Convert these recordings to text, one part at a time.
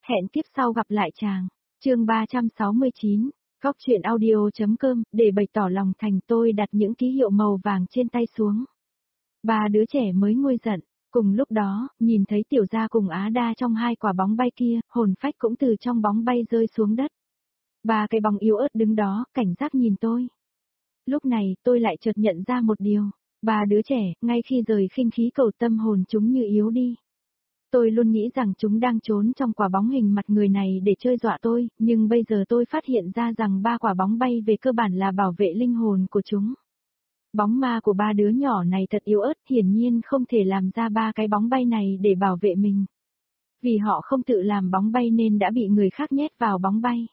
Hẹn kiếp sau gặp lại chàng. Chương 369. Góc truyện audio.com, để bày tỏ lòng thành tôi đặt những ký hiệu màu vàng trên tay xuống. Ba đứa trẻ mới nguôi giận, cùng lúc đó, nhìn thấy Tiểu Gia cùng Á Đa trong hai quả bóng bay kia, hồn phách cũng từ trong bóng bay rơi xuống đất. Ba cái bóng yếu ớt đứng đó, cảnh giác nhìn tôi. Lúc này, tôi lại chợt nhận ra một điều. Ba đứa trẻ, ngay khi rời khinh khí cầu tâm hồn chúng như yếu đi. Tôi luôn nghĩ rằng chúng đang trốn trong quả bóng hình mặt người này để chơi dọa tôi, nhưng bây giờ tôi phát hiện ra rằng ba quả bóng bay về cơ bản là bảo vệ linh hồn của chúng. Bóng ma của ba đứa nhỏ này thật yếu ớt, hiển nhiên không thể làm ra ba cái bóng bay này để bảo vệ mình. Vì họ không tự làm bóng bay nên đã bị người khác nhét vào bóng bay.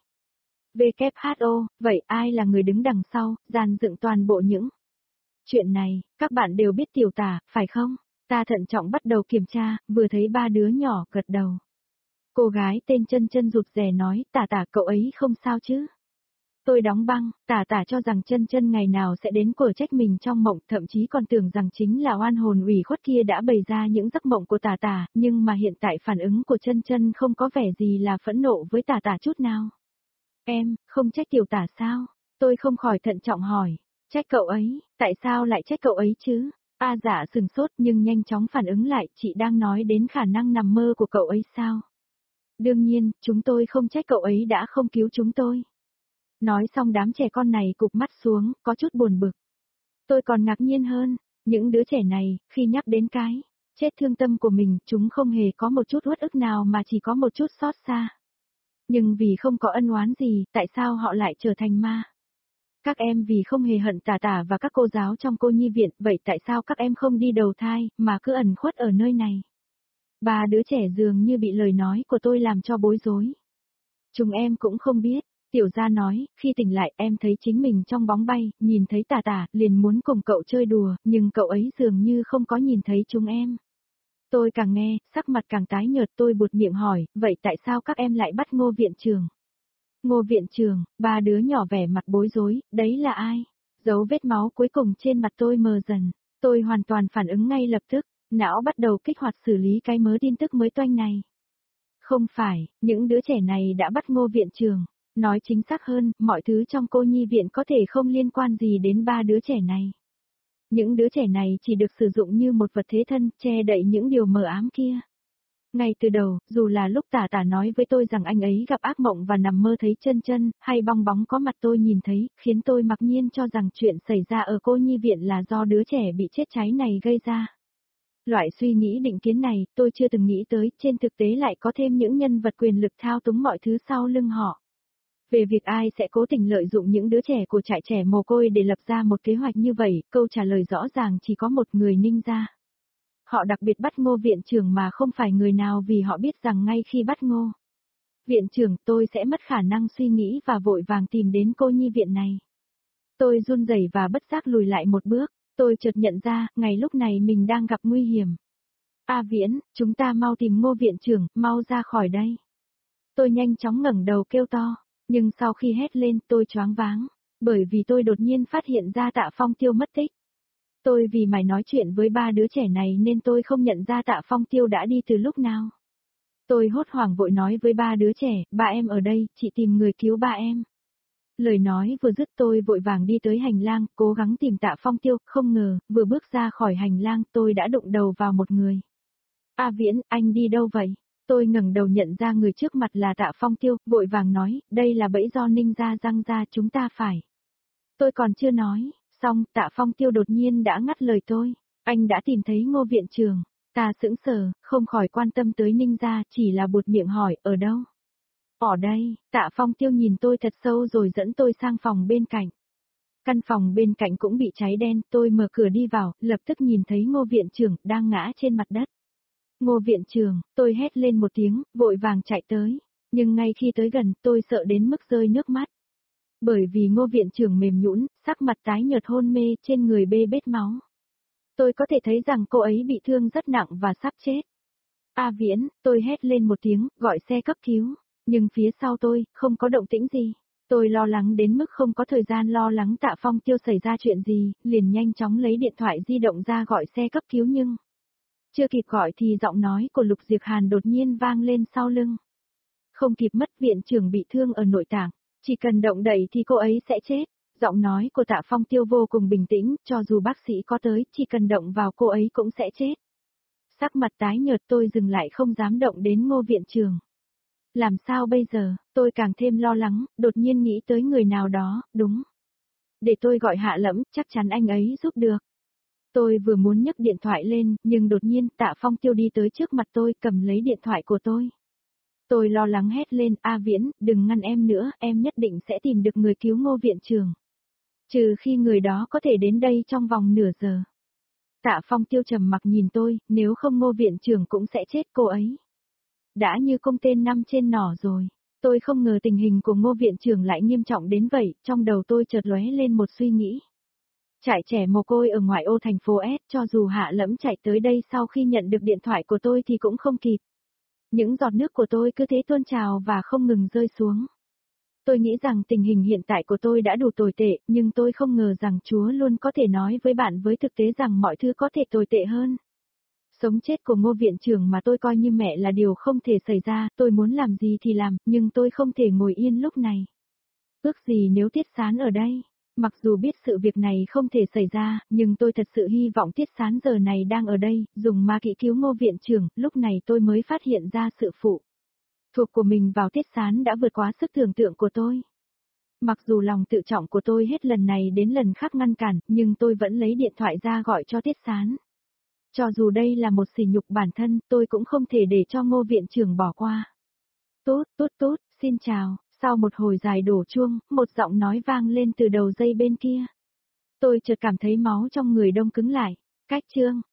WHO, vậy ai là người đứng đằng sau, dàn dựng toàn bộ những chuyện này, các bạn đều biết Tiểu Tả, phải không? Ta thận trọng bắt đầu kiểm tra, vừa thấy ba đứa nhỏ gật đầu. Cô gái tên Chân Chân rụt rè nói, Tả cậu ấy không sao chứ? Tôi đóng băng, Tả cho rằng Chân Chân ngày nào sẽ đến quở trách mình trong mộng, thậm chí còn tưởng rằng chính là oan hồn ủy khuất kia đã bày ra những giấc mộng của Tả, nhưng mà hiện tại phản ứng của Chân Chân không có vẻ gì là phẫn nộ với Tả chút nào. Em, không trách Tiểu Tả sao? Tôi không khỏi thận trọng hỏi. Trách cậu ấy, tại sao lại trách cậu ấy chứ? Dạ sừng sốt nhưng nhanh chóng phản ứng lại, chị đang nói đến khả năng nằm mơ của cậu ấy sao? Đương nhiên, chúng tôi không trách cậu ấy đã không cứu chúng tôi. Nói xong đám trẻ con này cụp mắt xuống, có chút buồn bực. Tôi còn ngạc nhiên hơn, những đứa trẻ này, khi nhắc đến cái chết thương tâm của mình, chúng không hề có một chút uất ức nào mà chỉ có một chút xót xa. Nhưng vì không có ân oán gì, tại sao họ lại trở thành ma? Các em vì không hề hận Tả và các cô giáo trong cô nhi viện, vậy tại sao các em không đi đầu thai, mà cứ ẩn khuất ở nơi này? Ba đứa trẻ dường như bị lời nói của tôi làm cho bối rối. Chúng em cũng không biết, Tiểu Gia nói, khi tỉnh lại em thấy chính mình trong bóng bay, nhìn thấy Tả, liền muốn cùng cậu chơi đùa, nhưng cậu ấy dường như không có nhìn thấy chúng em. Tôi càng nghe, sắc mặt càng tái nhợt, tôi buột miệng hỏi, vậy tại sao các em lại bắt Ngô viện trưởng? Ngô viện trưởng, ba đứa nhỏ vẻ mặt bối rối, đấy là ai? Dấu vết máu cuối cùng trên mặt tôi mờ dần, tôi hoàn toàn phản ứng ngay lập tức, não bắt đầu kích hoạt xử lý cái mớ tin tức mới toanh này. Không phải, những đứa trẻ này đã bắt Ngô viện trưởng, nói chính xác hơn, mọi thứ trong cô nhi viện có thể không liên quan gì đến ba đứa trẻ này. Những đứa trẻ này chỉ được sử dụng như một vật thế thân, che đậy những điều mờ ám kia. Ngay từ đầu, dù là lúc Tả nói với tôi rằng anh ấy gặp ác mộng và nằm mơ thấy Chân Chân, hay bong bóng có mặt tôi nhìn thấy, khiến tôi mặc nhiên cho rằng chuyện xảy ra ở cô nhi viện là do đứa trẻ bị chết cháy này gây ra. Loại suy nghĩ định kiến này, tôi chưa từng nghĩ tới, trên thực tế lại có thêm những nhân vật quyền lực thao túng mọi thứ sau lưng họ. Về việc ai sẽ cố tình lợi dụng những đứa trẻ của trại trẻ mồ côi để lập ra một kế hoạch như vậy, câu trả lời rõ ràng chỉ có một người ninja. Họ đặc biệt bắt Ngô viện trưởng mà không phải người nào vì họ biết rằng ngay khi bắt Ngô viện trưởng tôi sẽ mất khả năng suy nghĩ và vội vàng tìm đến cô nhi viện này. Tôi run rẩy và bất giác lùi lại một bước, tôi chợt nhận ra, ngay lúc này mình đang gặp nguy hiểm. Viễn, chúng ta mau tìm Ngô viện trưởng, mau ra khỏi đây. Tôi nhanh chóng ngẩng đầu kêu to, nhưng sau khi hét lên tôi choáng váng, bởi vì tôi đột nhiên phát hiện ra Tạ Phong Tiêu mất tích. Tôi vì mày nói chuyện với ba đứa trẻ này nên tôi không nhận ra Tạ Phong Tiêu đã đi từ lúc nào. Tôi hốt hoảng vội nói với ba đứa trẻ, ba em ở đây, chị tìm người cứu ba em. Lời nói vừa dứt tôi vội vàng đi tới hành lang, cố gắng tìm Tạ Phong Tiêu, không ngờ, vừa bước ra khỏi hành lang tôi đã đụng đầu vào một người. Viễn, anh đi đâu vậy? Tôi ngẩng đầu nhận ra người trước mặt là Tạ Phong Tiêu, vội vàng nói, đây là bẫy do ninja răng ra chúng ta phải. Tôi còn chưa nói, xong, Tạ Phong Tiêu đột nhiên đã ngắt lời tôi. Anh đã tìm thấy Ngô viện trưởng. Ta sững sờ, không khỏi quan tâm tới ninja, chỉ là buột miệng hỏi, ở đâu? Ở đây, Tạ Phong Tiêu nhìn tôi thật sâu rồi dẫn tôi sang phòng bên cạnh. Căn phòng bên cạnh cũng bị cháy đen, tôi mở cửa đi vào, lập tức nhìn thấy Ngô viện trưởng đang ngã trên mặt đất. Ngô viện trưởng, tôi hét lên một tiếng, vội vàng chạy tới. Nhưng ngay khi tới gần, tôi sợ đến mức rơi nước mắt. Bởi vì Ngô viện trưởng mềm nhũn, sắc mặt tái nhợt hôn mê, trên người bê bết máu. Tôi có thể thấy rằng cô ấy bị thương rất nặng và sắp chết. Viễn, tôi hét lên một tiếng, gọi xe cấp cứu. Nhưng phía sau tôi, không có động tĩnh gì. Tôi lo lắng đến mức không có thời gian lo lắng Tạ Phong Tiêu xảy ra chuyện gì, liền nhanh chóng lấy điện thoại di động ra gọi xe cấp cứu nhưng... Chưa kịp gọi thì giọng nói của Lục Diệp Hàn đột nhiên vang lên sau lưng. Không kịp mất, viện trưởng bị thương ở nội tạng, chỉ cần động đậy thì cô ấy sẽ chết. Giọng nói của Tạ Phong Tiêu vô cùng bình tĩnh, cho dù bác sĩ có tới, chỉ cần động vào cô ấy cũng sẽ chết. Sắc mặt tái nhợt, tôi dừng lại không dám động đến Ngô viện trưởng. Làm sao bây giờ, tôi càng thêm lo lắng, đột nhiên nghĩ tới người nào đó, đúng. Để tôi gọi Hạ Lẫm, chắc chắn anh ấy giúp được. Tôi vừa muốn nhấc điện thoại lên, nhưng đột nhiên Tạ Phong Tiêu đi tới trước mặt tôi, cầm lấy điện thoại của tôi. Tôi lo lắng hét lên, A Viễn, đừng ngăn em nữa, em nhất định sẽ tìm được người cứu Ngô viện trưởng. Trừ khi người đó có thể đến đây trong vòng nửa giờ. Tạ Phong Tiêu trầm mặc nhìn tôi, nếu không Ngô viện trưởng cũng sẽ chết cô ấy. Đã như cung tên năm trên nỏ rồi. Tôi không ngờ tình hình của Ngô viện trưởng lại nghiêm trọng đến vậy, trong đầu tôi chợt lóe lên một suy nghĩ. Trại trẻ mồ côi ở ngoại ô thành phố S, cho dù Hạ Lẫm chạy tới đây sau khi nhận được điện thoại của tôi thì cũng không kịp. Những giọt nước của tôi cứ thế tuôn trào và không ngừng rơi xuống. Tôi nghĩ rằng tình hình hiện tại của tôi đã đủ tồi tệ, nhưng tôi không ngờ rằng Chúa luôn có thể nói với bạn với thực tế rằng mọi thứ có thể tồi tệ hơn. Sống chết của Ngô viện trưởng mà tôi coi như mẹ là điều không thể xảy ra, tôi muốn làm gì thì làm, nhưng tôi không thể ngồi yên lúc này. Ước gì nếu Tiết Sán ở đây. Mặc dù biết sự việc này không thể xảy ra, nhưng tôi thật sự hy vọng Tiết Sán giờ này đang ở đây, dùng ma kỹ cứu Ngô viện trưởng, lúc này tôi mới phát hiện ra sự phụ thuộc của mình vào Tiết Sán đã vượt quá sức tưởng tượng của tôi. Mặc dù lòng tự trọng của tôi hết lần này đến lần khác ngăn cản, nhưng tôi vẫn lấy điện thoại ra gọi cho Tiết Sán. Cho dù đây là một sỉ nhục bản thân, tôi cũng không thể để cho Ngô viện trưởng bỏ qua. Tốt, tốt, tốt, xin chào. Sau một hồi dài đổ chuông, một giọng nói vang lên từ đầu dây bên kia. Tôi chợt cảm thấy máu trong người đông cứng lại. Cách chương